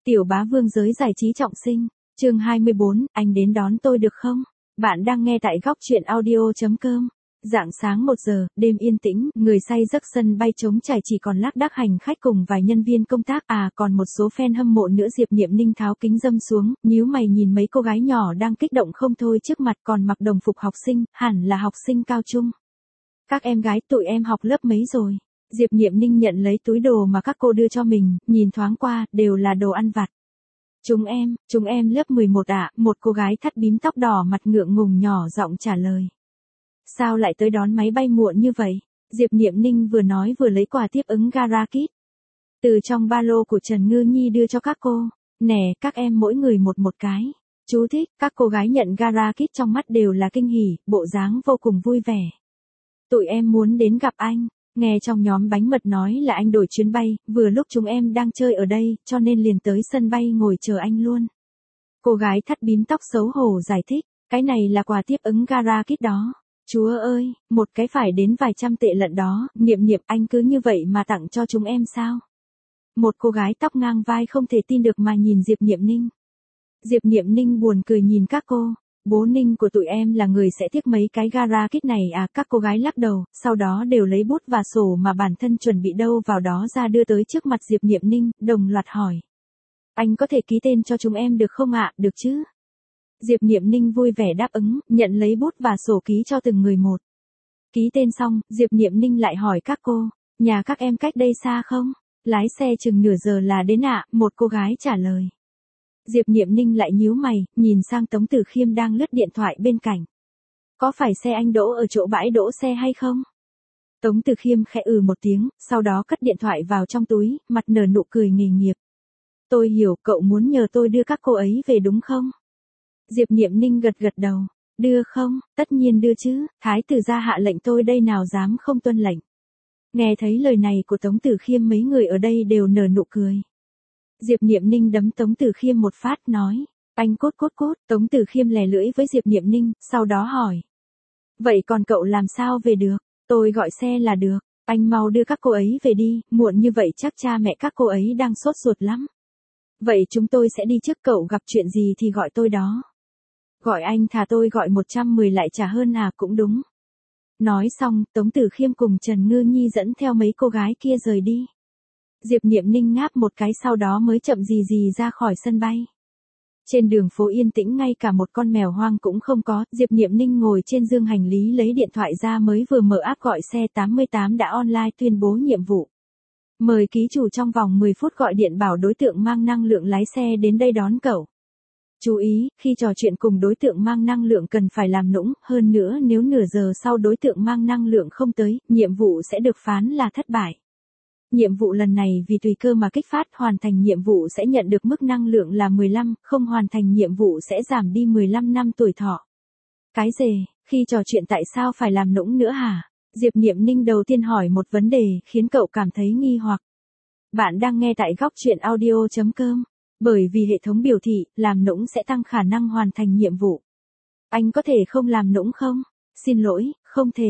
Tiểu bá vương giới giải trí trọng sinh, chương 24, anh đến đón tôi được không? Bạn đang nghe tại góc truyện audio.com. Rạng sáng 1 giờ, đêm yên tĩnh, người say giấc sân bay trống trải chỉ còn lác đác hành khách cùng vài nhân viên công tác, còn một số fan hâm mộ nữa. Diệp Niệm Ninh tháo kính râm xuống, nhíu mày nhìn mấy cô gái nhỏ đang kích động không thôi trước mặt, còn mặc đồng phục học sinh, hẳn là học sinh cao trung. Các em gái, tụi em học lớp mấy rồi? Diệp Niệm Ninh nhận lấy túi đồ mà các cô đưa cho mình, nhìn thoáng qua, đều là đồ ăn vặt. Chúng em lớp 11 ạ, một cô gái thắt bím tóc đỏ mặt ngượng ngùng nhỏ giọng trả lời. Sao lại tới đón máy bay muộn như vậy? Diệp Niệm Ninh vừa nói vừa lấy quà tiếp ứng Gara Kit từ trong ba lô của Trần Ngư Nhi đưa cho các cô. Nè, các em mỗi người một cái. Chú thích, các cô gái nhận Gara Kit trong mắt đều là kinh hỉ, bộ dáng vô cùng vui vẻ. Tụi em muốn đến gặp anh. Nghe trong nhóm bánh mật nói là anh đổi chuyến bay, vừa lúc chúng em đang chơi ở đây, cho nên liền tới sân bay ngồi chờ anh luôn. Cô gái thắt bím tóc xấu hổ giải thích, cái này là quà tiếp ứng Gara Kit đó. Chúa ơi, một cái phải đến vài trăm tệ lận đó, Niệm Niệm anh cứ như vậy mà tặng cho chúng em sao? Một cô gái tóc ngang vai không thể tin được mà nhìn Diệp Niệm Ninh. Diệp Niệm Ninh buồn cười nhìn các cô. Bố Ninh của tụi em là người sẽ tiếc mấy cái Gara Kit này à? Các cô gái lắc đầu, sau đó đều lấy bút và sổ mà bản thân chuẩn bị đâu vào đó ra đưa tới trước mặt Diệp Niệm Ninh, đồng loạt hỏi. Anh có thể ký tên cho chúng em được không ạ? Được chứ? Diệp Niệm Ninh vui vẻ đáp ứng, nhận lấy bút và sổ ký cho từng người một. Ký tên xong, Diệp Niệm Ninh lại hỏi các cô, nhà các em cách đây xa không? Lái xe chừng nửa giờ là đến ạ, một cô gái trả lời. Diệp Niệm Ninh lại nhíu mày, nhìn sang Tống Tử Khiêm đang lướt điện thoại bên cạnh. Có phải xe anh đỗ ở chỗ bãi đỗ xe hay không? Tống Tử Khiêm khẽ một tiếng, sau đó cất điện thoại vào trong túi, mặt nở nụ cười nghề nghiệp. Tôi hiểu, cậu muốn nhờ tôi đưa các cô ấy về đúng không? Diệp Niệm Ninh gật gật đầu. Đưa không? Tất nhiên đưa chứ, thái tử gia hạ lệnh tôi đây nào dám không tuân lệnh. Nghe thấy lời này của Tống Tử Khiêm mấy người ở đây đều nở nụ cười. Diệp Niệm Ninh đấm Tống Tử Khiêm một phát nói, anh cốt. Tống Tử Khiêm lè lưỡi với Diệp Niệm Ninh, sau đó hỏi. Vậy còn cậu làm sao về được? Tôi gọi xe là được, anh mau đưa các cô ấy về đi, muộn như vậy chắc cha mẹ các cô ấy đang sốt ruột lắm. Vậy chúng tôi sẽ đi trước, cậu gặp chuyện gì thì gọi tôi đó. Gọi anh thà tôi gọi 110 lại trả hơn à, cũng đúng. Nói xong, Tống Tử Khiêm cùng Trần Ngư Nhi dẫn theo mấy cô gái kia rời đi. Diệp Niệm Ninh ngáp một cái sau đó mới chậm gì ra khỏi sân bay. Trên đường phố yên tĩnh ngay cả một con mèo hoang cũng không có, Diệp Niệm Ninh ngồi trên giường hành lý lấy điện thoại ra mới vừa mở app gọi xe 88 đã online tuyên bố nhiệm vụ. Mời ký chủ trong vòng 10 phút gọi điện bảo đối tượng mang năng lượng lái xe đến đây đón cậu. Chú ý, khi trò chuyện cùng đối tượng mang năng lượng cần phải làm nũng, hơn nữa nếu nửa giờ sau đối tượng mang năng lượng không tới, nhiệm vụ sẽ được phán là thất bại. Nhiệm vụ lần này vì tùy cơ mà kích phát, hoàn thành nhiệm vụ sẽ nhận được mức năng lượng là 15, không hoàn thành nhiệm vụ sẽ giảm đi 15 năm tuổi thọ. Cái gì, khi trò chuyện tại sao phải làm nũng nữa hả? Diệp Niệm Ninh đầu tiên hỏi một vấn đề khiến cậu cảm thấy nghi hoặc. Bạn đang nghe tại góc truyện audio.com. Bởi vì hệ thống biểu thị, làm nũng sẽ tăng khả năng hoàn thành nhiệm vụ. Anh có thể không làm nũng không? Xin lỗi, không thể.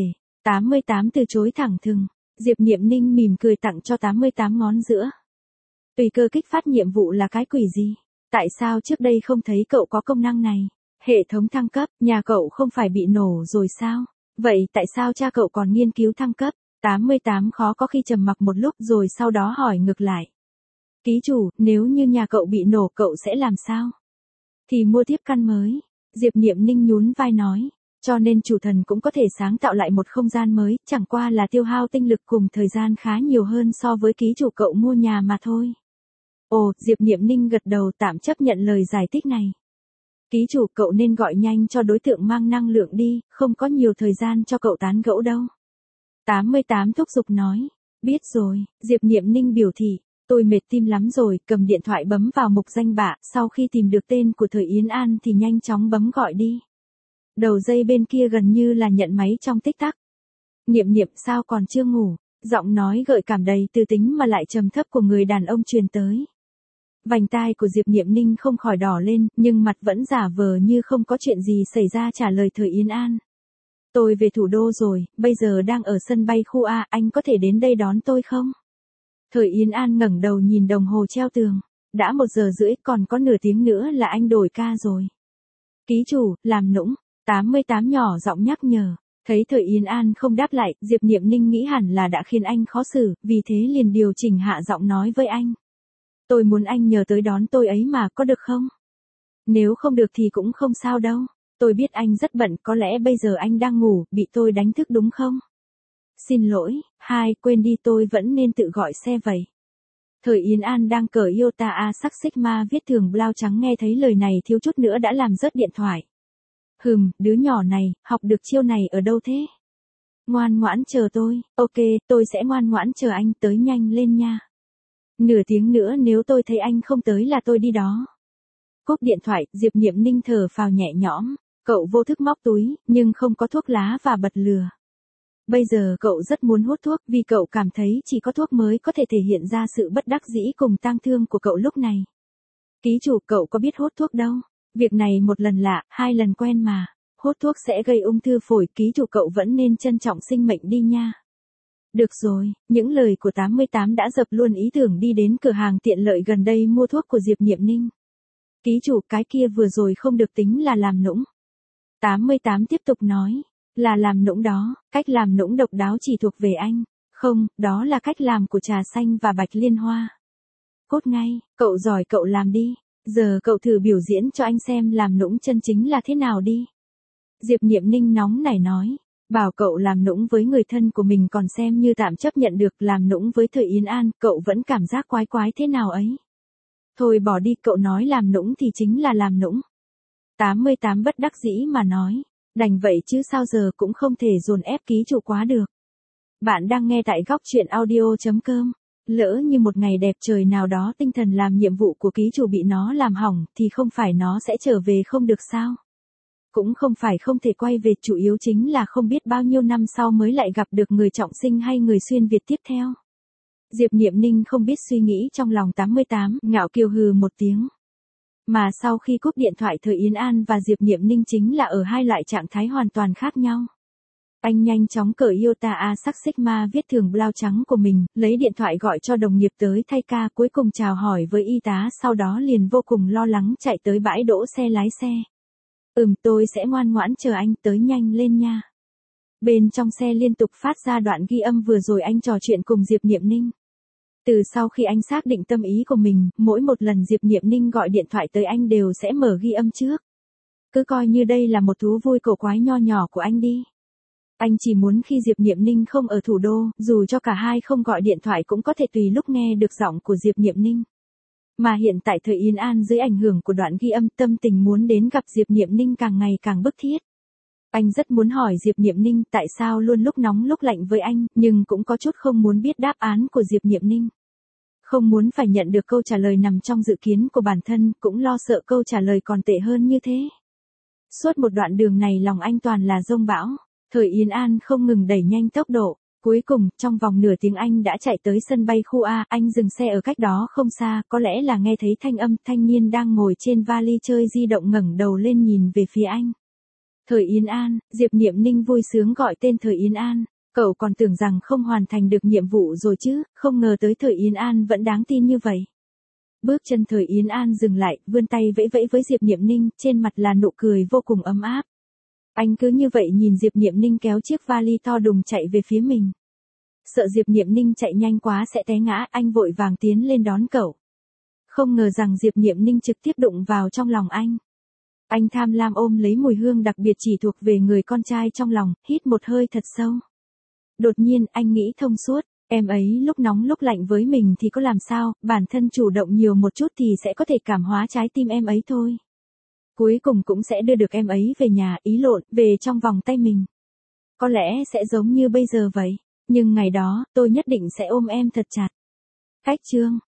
88 từ chối thẳng thừng. Diệp Niệm Ninh mỉm cười tặng cho 88 ngón giữa. Tùy cơ kích phát nhiệm vụ là cái quỷ gì? Tại sao trước đây không thấy cậu có công năng này? Hệ thống thăng cấp, nhà cậu không phải bị nổ rồi sao? Vậy tại sao cha cậu còn nghiên cứu thăng cấp? 88 khó có khi trầm mặc một lúc rồi sau đó hỏi ngược lại. Ký chủ, nếu như nhà cậu bị nổ cậu sẽ làm sao? Thì mua tiếp căn mới. Diệp Niệm Ninh nhún vai nói. Cho nên chủ thần cũng có thể sáng tạo lại một không gian mới, chẳng qua là tiêu hao tinh lực cùng thời gian khá nhiều hơn so với ký chủ cậu mua nhà mà thôi. Ồ, Diệp Niệm Ninh gật đầu tạm chấp nhận lời giải thích này. Ký chủ cậu nên gọi nhanh cho đối tượng mang năng lượng đi, không có nhiều thời gian cho cậu tán gẫu đâu. 88 thúc giục nói. Biết rồi, Diệp Niệm Ninh biểu thị. Tôi mệt tim lắm rồi, cầm điện thoại bấm vào mục danh bạ, sau khi tìm được tên của Thời Yến An thì nhanh chóng bấm gọi đi. Đầu dây bên kia gần như là nhận máy trong tích tắc. Niệm Niệm sao còn chưa ngủ, giọng nói gợi cảm đầy từ tính mà lại trầm thấp của người đàn ông truyền tới. Vành tai của Diệp Niệm Ninh không khỏi đỏ lên, nhưng mặt vẫn giả vờ như không có chuyện gì xảy ra trả lời Thời Yến An. Tôi về thủ đô rồi, bây giờ đang ở sân bay khu A, anh có thể đến đây đón tôi không? Thời Yến An ngẩng đầu nhìn đồng hồ treo tường. đã 1 giờ rưỡi, còn có nửa tiếng nữa là anh đổi ca rồi. Ký chủ, làm nũng. 88 nhỏ giọng nhắc nhở. Thấy Thời Yến An không đáp lại, Diệp Niệm Ninh nghĩ hẳn là đã khiến anh khó xử, vì thế liền điều chỉnh hạ giọng nói với anh. Tôi muốn anh nhờ tới đón tôi ấy mà, có được không? Nếu không được thì cũng không sao đâu. Tôi biết anh rất bận, có lẽ bây giờ anh đang ngủ, bị tôi đánh thức đúng không? Xin lỗi, quên đi, tôi vẫn nên tự gọi xe vậy. Thời Yến An đang cởi Iota A sắc Sigma viết thường blau trắng, nghe thấy lời này thiếu chút nữa đã làm rớt điện thoại. Đứa nhỏ này, học được chiêu này ở đâu thế? Ngoan ngoãn chờ tôi, ok, tôi sẽ ngoan ngoãn chờ anh, tới nhanh lên nha. Nửa tiếng nữa nếu tôi thấy anh không tới là tôi đi đó. Cúp điện thoại, Diệp Niệm Ninh thở phào nhẹ nhõm, cậu vô thức móc túi, nhưng không có thuốc lá và bật lửa. Bây giờ cậu rất muốn hút thuốc vì cậu cảm thấy chỉ có thuốc mới có thể thể hiện ra sự bất đắc dĩ cùng tang thương của cậu lúc này. Ký chủ, cậu có biết hút thuốc đâu. Việc này 1 lần lạ, 2 lần quen mà. Hút thuốc sẽ gây ung thư phổi, ký chủ cậu vẫn nên trân trọng sinh mệnh đi nha. Được rồi, những lời của 88 đã dập luôn ý tưởng đi đến cửa hàng tiện lợi gần đây mua thuốc của Diệp Niệm Ninh. Ký chủ, cái kia vừa rồi không được tính là làm nũng. 88 tiếp tục nói, là làm nũng đó, cách làm nũng độc đáo chỉ thuộc về anh. Không, đó là cách làm của trà xanh và bạch liên hoa. Cốt ngay, cậu giỏi, cậu làm đi. Giờ cậu thử biểu diễn cho anh xem làm nũng chân chính là thế nào đi. Diệp Niệm Ninh nóng nảy nói, bảo cậu làm nũng với người thân của mình còn xem như tạm chấp nhận được, làm nũng với Thời Yến An, cậu vẫn cảm giác quái quái thế nào ấy. Thôi bỏ đi, cậu nói làm nũng thì chính là làm nũng. 88 bất đắc dĩ mà nói, đành vậy chứ sao, giờ cũng không thể dồn ép ký chủ quá được. Bạn đang nghe tại góc truyện audio.com. Lỡ như một ngày đẹp trời nào đó tinh thần làm nhiệm vụ của ký chủ bị nó làm hỏng thì không phải nó sẽ trở về không được sao? Cũng không phải không thể quay về, chủ yếu chính là không biết bao nhiêu năm sau mới lại gặp được người trọng sinh hay người xuyên Việt tiếp theo. Diệp Niệm Ninh không biết suy nghĩ trong lòng 88, ngạo kiều hừ một tiếng. Mà sau khi cúp điện thoại, Thời Yến An và Diệp Niệm Ninh chính là ở hai loại trạng thái hoàn toàn khác nhau. Anh nhanh chóng cởi Iota A sắc Sigma viết thường blau trắng của mình, lấy điện thoại gọi cho đồng nghiệp tới thay ca, cuối cùng chào hỏi với y tá, sau đó liền vô cùng lo lắng chạy tới bãi đỗ xe lái xe. Tôi sẽ ngoan ngoãn chờ anh, tới nhanh lên nha. Bên trong xe liên tục phát ra đoạn ghi âm vừa rồi anh trò chuyện cùng Diệp Niệm Ninh. Từ sau khi anh xác định tâm ý của mình, mỗi một lần Diệp Niệm Ninh gọi điện thoại tới anh đều sẽ mở ghi âm trước. Cứ coi như đây là một thú vui cổ quái nho nhỏ của anh đi. Anh chỉ muốn khi Diệp Niệm Ninh không ở thủ đô, dù cho cả hai không gọi điện thoại cũng có thể tùy lúc nghe được giọng của Diệp Niệm Ninh. Mà hiện tại Thời Yến An dưới ảnh hưởng của đoạn ghi âm, tâm tình muốn đến gặp Diệp Niệm Ninh càng ngày càng bức thiết. Anh rất muốn hỏi Diệp Niệm Ninh tại sao luôn lúc nóng lúc lạnh với anh, nhưng cũng có chút không muốn biết đáp án của Diệp Niệm Ninh. Không muốn phải nhận được câu trả lời nằm trong dự kiến của bản thân, cũng lo sợ câu trả lời còn tệ hơn như thế. Suốt một đoạn đường này lòng anh toàn là dông bão. Thời Yến An không ngừng đẩy nhanh tốc độ. Cuối cùng, trong vòng nửa tiếng anh đã chạy tới sân bay khu A, anh dừng xe ở cách đó không xa, có lẽ là nghe thấy thanh âm, thanh niên đang ngồi trên vali chơi di động ngẩng đầu lên nhìn về phía anh. Thời Yến An, Diệp Niệm Ninh vui sướng gọi tên Thời Yến An, cậu còn tưởng rằng không hoàn thành được nhiệm vụ rồi chứ, không ngờ tới Thời Yến An vẫn đáng tin như vậy. Bước chân Thời Yến An dừng lại, vươn tay vẫy vẫy với Diệp Niệm Ninh, trên mặt là nụ cười vô cùng ấm áp. Anh cứ như vậy nhìn Diệp Niệm Ninh kéo chiếc vali to đùng chạy về phía mình. Sợ Diệp Niệm Ninh chạy nhanh quá sẽ té ngã, anh vội vàng tiến lên đón cậu. Không ngờ rằng Diệp Niệm Ninh trực tiếp đụng vào trong lòng anh. Anh tham lam ôm lấy mùi hương đặc biệt chỉ thuộc về người con trai trong lòng, hít một hơi thật sâu. Đột nhiên anh nghĩ thông suốt, em ấy lúc nóng lúc lạnh với mình thì có làm sao, bản thân chủ động nhiều một chút thì sẽ có thể cảm hóa trái tim em ấy thôi. Cuối cùng cũng sẽ đưa được em ấy về nhà, ý lộn, về trong vòng tay mình. Có lẽ sẽ giống như bây giờ vậy, nhưng ngày đó, tôi nhất định sẽ ôm em thật chặt. Cách chương